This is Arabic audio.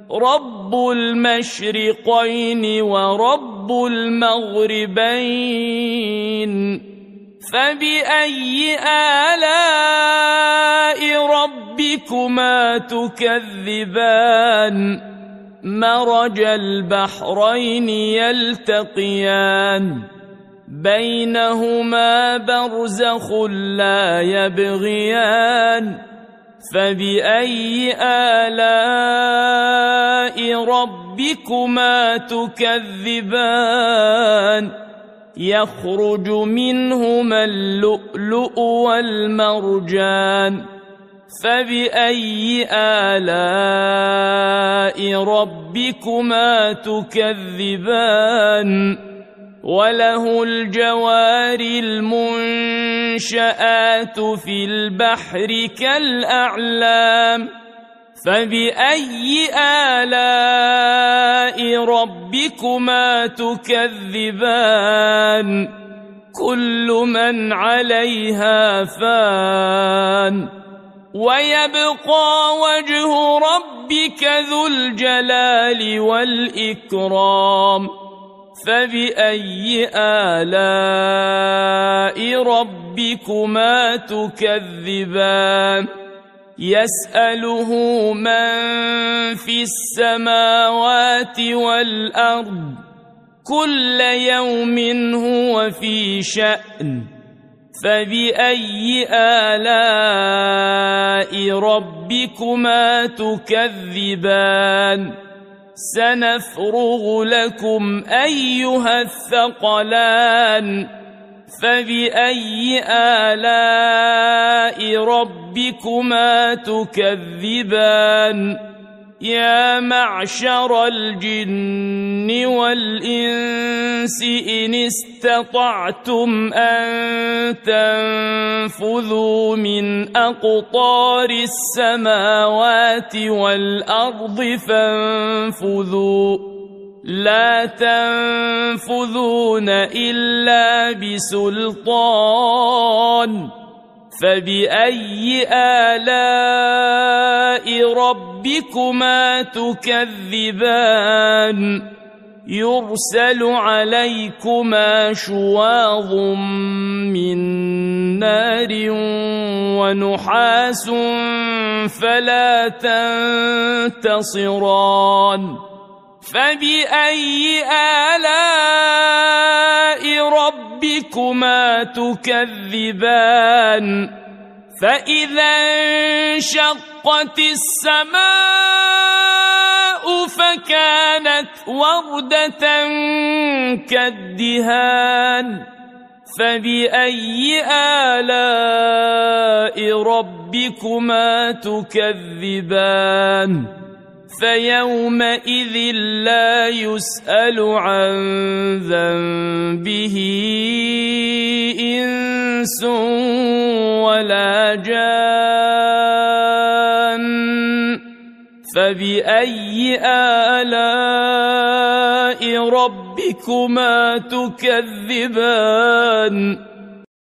رب المشرقين ورب المغربين فبأي آلاء ربكما تكذبان مرج البحرين يلتقيان بينهما برزخ لا يبغيان فبأي آلاء ربكما تكذبان يخرج منهما اللؤلؤ والمرجان فبأي آلاء ربكما تكذبان وله الجوار المنشآت في البحر كالأعلام فبأي آلاء ربكما تكذبان كل من عليها فان ويبقى وجه ربك ذو الجلال والإكرام فبأي آلاء ربكما تكذبان يسأله من في السماوات والأرض كل يوم هو في شأن فبأي آلاء ربكما تكذبان سنفرغ لكم أيها الثقلان فبأي آلاء ربكما تكذبان يا معشر الجن والإنس إن استطعتم أن تنفذوا من أقطار السماوات والأرض فانفذوا لا تنفذون إلا بسلطان فبأي آلاء ربكما تكذبان يرسل عليكما شواظ من نار ونحاس فلا تنتصران فبأي آلاء ربكما تكذبان فإذا انشقت السماء فكانت وردة كالدهان فبأي آلاء ربكما تكذبان فيومئذ لا يسأل عن ذنبه إنس ولا جان فبأي آلاء ربكما تكذبان